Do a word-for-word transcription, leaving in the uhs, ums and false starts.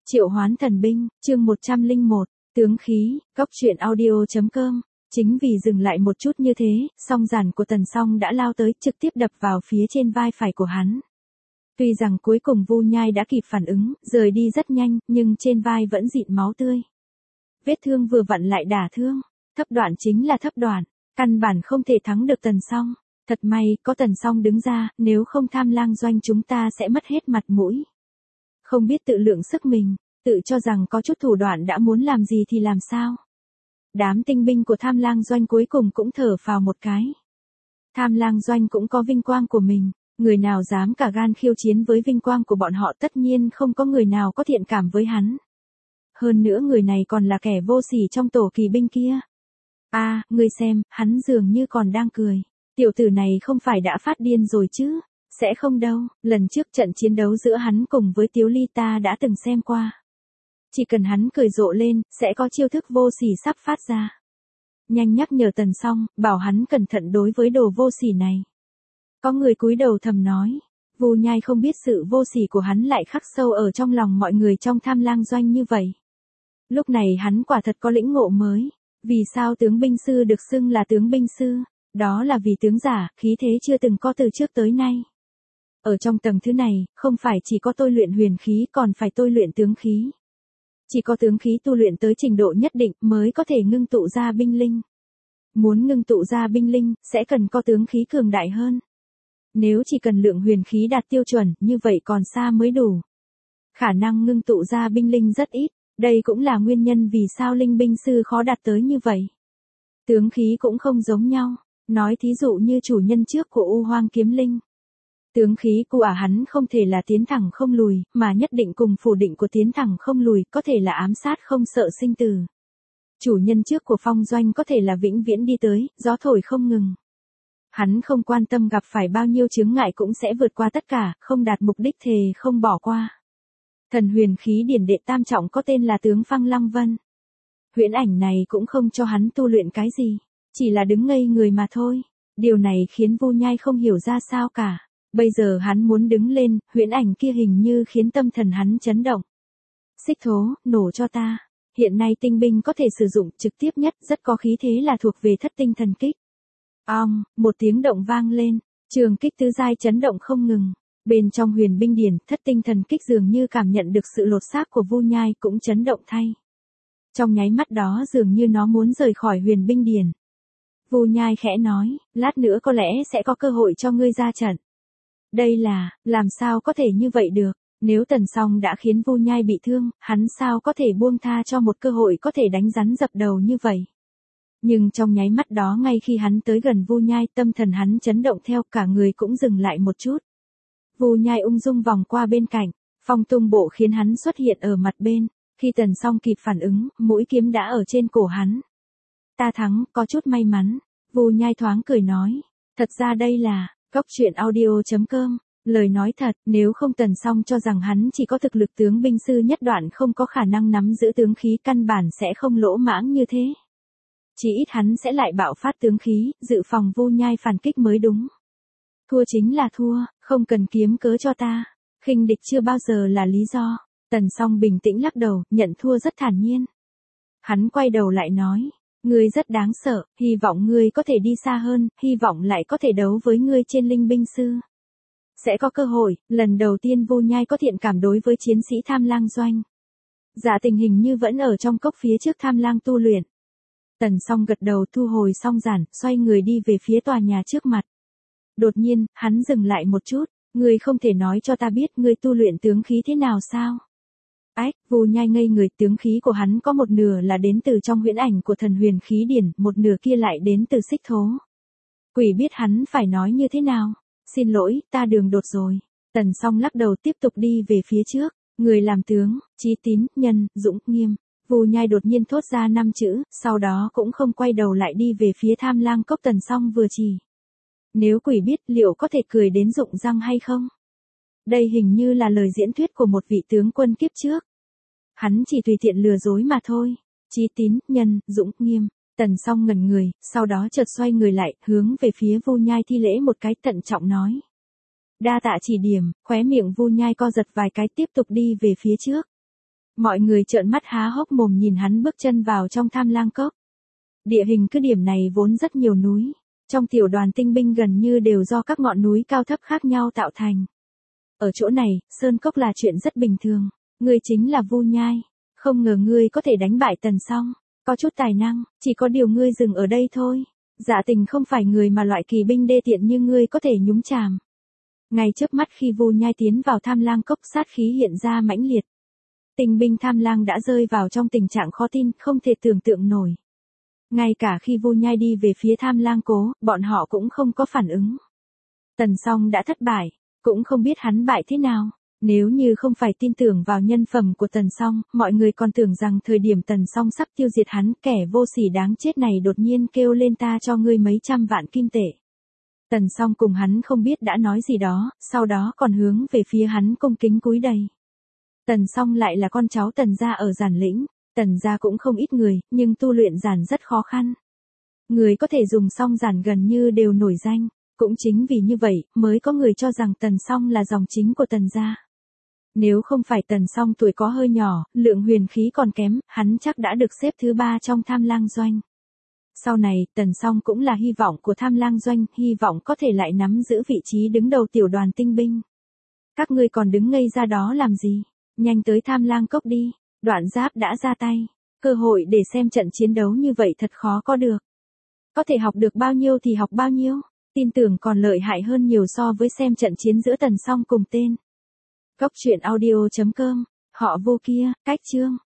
Triệu hoán thần binh, chương một trăm lẻ một, tướng khí, góc truyện audio.com. Chính vì dừng lại một chút như thế, song giản của Tần Song đã lao tới trực tiếp đập vào phía trên vai phải của hắn. Tuy rằng cuối cùng Vu Nhai đã kịp phản ứng, rời đi rất nhanh, nhưng trên vai vẫn dịn máu tươi. Vết thương vừa vặn lại đả thương, thấp đoạn chính là thấp đoạn, căn bản không thể thắng được Tần Song. Thật may, có Tần Song đứng ra, nếu không Tham Lang Doanh chúng ta sẽ mất hết mặt mũi. Không biết tự lượng sức mình, tự cho rằng có chút thủ đoạn đã muốn làm gì thì làm sao. Đám tinh binh của Tham Lang Doanh cuối cùng cũng thở phào một cái. Tham Lang Doanh cũng có vinh quang của mình, người nào dám cả gan khiêu chiến với vinh quang của bọn họ tất nhiên không có người nào có thiện cảm với hắn. Hơn nữa người này còn là kẻ vô sỉ trong tổ kỳ binh kia. A, à, ngươi xem, hắn dường như còn đang cười. Tiểu tử này không phải đã phát điên rồi chứ? Sẽ không đâu, lần trước trận chiến đấu giữa hắn cùng với Tiếu Ly ta đã từng xem qua. Chỉ cần hắn cười rộ lên, sẽ có chiêu thức vô sỉ sắp phát ra. Nhanh nhắc nhở Tần Song, bảo hắn cẩn thận đối với đồ vô sỉ này. Có người cúi đầu thầm nói, Vu Nhai không biết sự vô sỉ của hắn lại khắc sâu ở trong lòng mọi người trong Tham Lang Doanh như vậy. Lúc này hắn quả thật có lĩnh ngộ mới. Vì sao tướng binh sư được xưng là tướng binh sư? Đó là vì tướng giả, khí thế chưa từng có từ trước tới nay. Ở trong tầng thứ này, không phải chỉ có tôi luyện huyền khí còn phải tôi luyện tướng khí. Chỉ có tướng khí tu luyện tới trình độ nhất định mới có thể ngưng tụ ra binh linh. Muốn ngưng tụ ra binh linh, sẽ cần có tướng khí cường đại hơn. Nếu chỉ cần lượng huyền khí đạt tiêu chuẩn, như vậy còn xa mới đủ. Khả năng ngưng tụ ra binh linh rất ít, đây cũng là nguyên nhân vì sao linh binh sư khó đạt tới như vậy. Tướng khí cũng không giống nhau, nói thí dụ như chủ nhân trước của U Hoang Kiếm Linh. Tướng khí của ả hắn không thể là tiến thẳng không lùi, mà nhất định cùng phủ định của tiến thẳng không lùi, có thể là ám sát không sợ sinh tử. Chủ nhân trước của Phong Doanh có thể là vĩnh viễn đi tới, gió thổi không ngừng. Hắn không quan tâm gặp phải bao nhiêu chướng ngại cũng sẽ vượt qua tất cả, không đạt mục đích thề không bỏ qua. Thần huyền khí điển đệ tam trọng có tên là tướng Phăng Lăng Vân. Huyễn ảnh này cũng không cho hắn tu luyện cái gì, chỉ là đứng ngây người mà thôi. Điều này khiến Vu Nhai không hiểu ra sao cả. Bây giờ hắn muốn đứng lên, huyễn ảnh kia hình như khiến tâm thần hắn chấn động. Xích thố, nổ cho ta. Hiện nay tinh binh có thể sử dụng trực tiếp nhất, rất có khí thế là thuộc về thất tinh thần kích. Ong, một tiếng động vang lên, trường kích tứ giai chấn động không ngừng. Bên trong huyền binh điển, thất tinh thần kích dường như cảm nhận được sự lột xác của Vu Nhai cũng chấn động thay. Trong nháy mắt đó dường như nó muốn rời khỏi huyền binh điển. Vu Nhai khẽ nói, lát nữa có lẽ sẽ có cơ hội cho ngươi ra trận. Đây là, làm sao có thể như vậy được, nếu Tần Song đã khiến Vu Nhai bị thương, hắn sao có thể buông tha cho một cơ hội có thể đánh rắn dập đầu như vậy. Nhưng trong nháy mắt đó ngay khi hắn tới gần Vu Nhai, tâm thần hắn chấn động theo, cả người cũng dừng lại một chút. Vu Nhai ung dung vòng qua bên cạnh, phong tung bộ khiến hắn xuất hiện ở mặt bên, khi Tần Song kịp phản ứng, mũi kiếm đã ở trên cổ hắn. Ta thắng, có chút may mắn, Vu Nhai thoáng cười nói, thật ra đây là góc truyện audio.com, lời nói thật, nếu không Tần Song cho rằng hắn chỉ có thực lực tướng binh sư nhất đoạn không có khả năng nắm giữ tướng khí căn bản sẽ không lỗ mãng như thế. Chỉ ít hắn sẽ lại bạo phát tướng khí, dự phòng Vu Nhai phản kích mới đúng. Thua chính là thua, không cần kiếm cớ cho ta, khinh địch chưa bao giờ là lý do. Tần Song bình tĩnh lắc đầu, nhận thua rất thản nhiên. Hắn quay đầu lại nói, ngươi rất đáng sợ, hy vọng ngươi có thể đi xa hơn, hy vọng lại có thể đấu với ngươi trên linh binh sư. Sẽ có cơ hội, lần đầu tiên Vu Nhai có thiện cảm đối với chiến sĩ Tham Lang Doanh. Giả tình hình như vẫn ở trong cốc phía trước Tham Lang tu luyện. Tần Song gật đầu thu hồi song giản, xoay người đi về phía tòa nhà trước mặt. Đột nhiên, hắn dừng lại một chút, ngươi không thể nói cho ta biết ngươi tu luyện tướng khí thế nào sao? Ách, Vu Nhai ngây người, tướng khí của hắn có một nửa là đến từ trong huyễn ảnh của thần huyền khí điển, một nửa kia lại đến từ xích thố. Quỷ biết hắn phải nói như thế nào. Xin lỗi, ta đường đột rồi. Tần Song lắc đầu tiếp tục đi về phía trước. Người làm tướng, chí tín, nhân, dũng, nghiêm. Vu Nhai đột nhiên thốt ra năm chữ, sau đó cũng không quay đầu lại đi về phía Tham Lang cốc Tần Song vừa chỉ. Nếu quỷ biết liệu có thể cười đến rụng răng hay không? Đây hình như là lời diễn thuyết của một vị tướng quân kiếp trước. Hắn chỉ tùy tiện lừa dối mà thôi. Chí tín, nhân, dũng, nghiêm. Tần Song ngẩn người, sau đó chợt xoay người lại, hướng về phía Vu Nhai thi lễ một cái, thận trọng nói. Đa tạ chỉ điểm, khóe miệng Vu Nhai co giật vài cái tiếp tục đi về phía trước. Mọi người trợn mắt há hốc mồm nhìn hắn bước chân vào trong Tham Lang Cốc. Địa hình cứ điểm này vốn rất nhiều núi. Trong tiểu đoàn tinh binh gần như đều do các ngọn núi cao thấp khác nhau tạo thành. Ở chỗ này, sơn cốc là chuyện rất bình thường. Ngươi chính là Vu Nhai. Không ngờ ngươi có thể đánh bại Tần Song. Có chút tài năng, chỉ có điều ngươi dừng ở đây thôi. Dạ Tình không phải người mà loại kỳ binh đê tiện như ngươi có thể nhúng chàm. Ngay trước mắt khi Vu Nhai tiến vào Tham Lang Cốc, sát khí hiện ra mãnh liệt. Tinh binh Tham Lang đã rơi vào trong tình trạng khó tin, không thể tưởng tượng nổi. Ngay cả khi Vu Nhai đi về phía Tham Lang Cố, bọn họ cũng không có phản ứng. Tần Song đã thất bại, cũng không biết hắn bại thế nào. Nếu như không phải tin tưởng vào nhân phẩm của Tần Song, mọi người còn tưởng rằng thời điểm Tần Song sắp tiêu diệt hắn, kẻ vô sỉ đáng chết này đột nhiên kêu lên ta cho ngươi mấy trăm vạn kim tệ. Tần Song cùng hắn không biết đã nói gì đó, sau đó còn hướng về phía hắn cung kính cúi đầy. Tần Song lại là con cháu Tần gia ở Giản Lĩnh, Tần gia cũng không ít người, nhưng tu luyện giản rất khó khăn. Người có thể dùng song giản gần như đều nổi danh, cũng chính vì như vậy, mới có người cho rằng Tần Song là dòng chính của Tần gia. Nếu không phải Tần Song tuổi có hơi nhỏ, lượng huyền khí còn kém, hắn chắc đã được xếp thứ ba trong Tham Lang Doanh. Sau này, Tần Song cũng là hy vọng của Tham Lang Doanh, hy vọng có thể lại nắm giữ vị trí đứng đầu tiểu đoàn tinh binh. Các ngươi còn đứng ngây ra đó làm gì? Nhanh tới Tham Lang Cốc đi. Đoạn Giáp đã ra tay. Cơ hội để xem trận chiến đấu như vậy thật khó có được. Có thể học được bao nhiêu thì học bao nhiêu. Tin tưởng còn lợi hại hơn nhiều so với xem trận chiến giữa Tần Song cùng tên. Cốc truyện audio chấm com. Họ Vô kia, cách chương.